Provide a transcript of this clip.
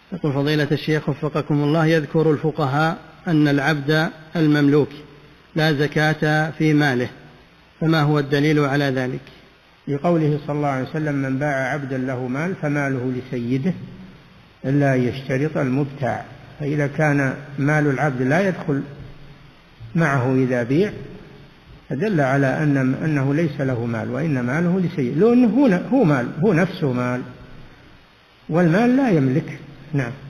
يقول فضيلة الشيخ وفقكم الله، يذكر الفقهاء أن العبد المملوك لا زكاة في ماله، فما هو الدليل على ذلك؟ لقوله صلى الله عليه وسلم: من باع عبدا له مال فماله لسيده إلا يشترط المبتاع. فإذا كان مال العبد لا يدخل معه إذا بيع فدل على أنه ليس له مال، وإن ماله لسيده، لأنه هو مال، هو نفسه مال، والمال لا يملك. نعم.